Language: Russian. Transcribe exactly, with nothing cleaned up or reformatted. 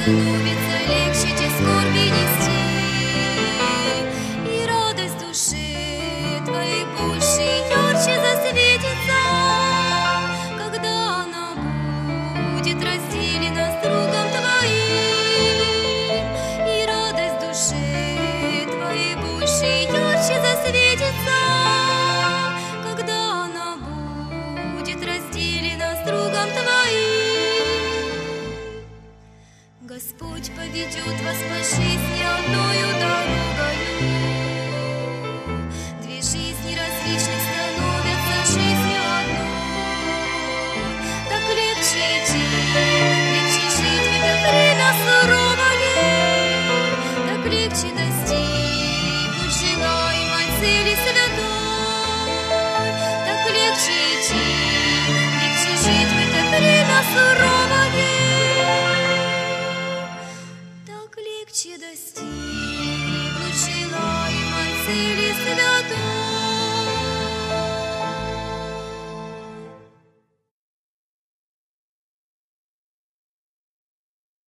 становится легче те скорби нести, и радость души твоей больше ярче засветится, когда она будет разделена с другом твоим, и радость души твоей больше ярче засветится, когда она будет разделена с другом твоим. Господь поведет вас по жизни одною дорогою. Две жизни различных становятся жизнью одной. Так легче идти, легче жить в это время суровое, так легче достигнуть желаемой цели святой. Так легче идти, легче жить в это время суровое, легче достигнуть желаемой цели святой.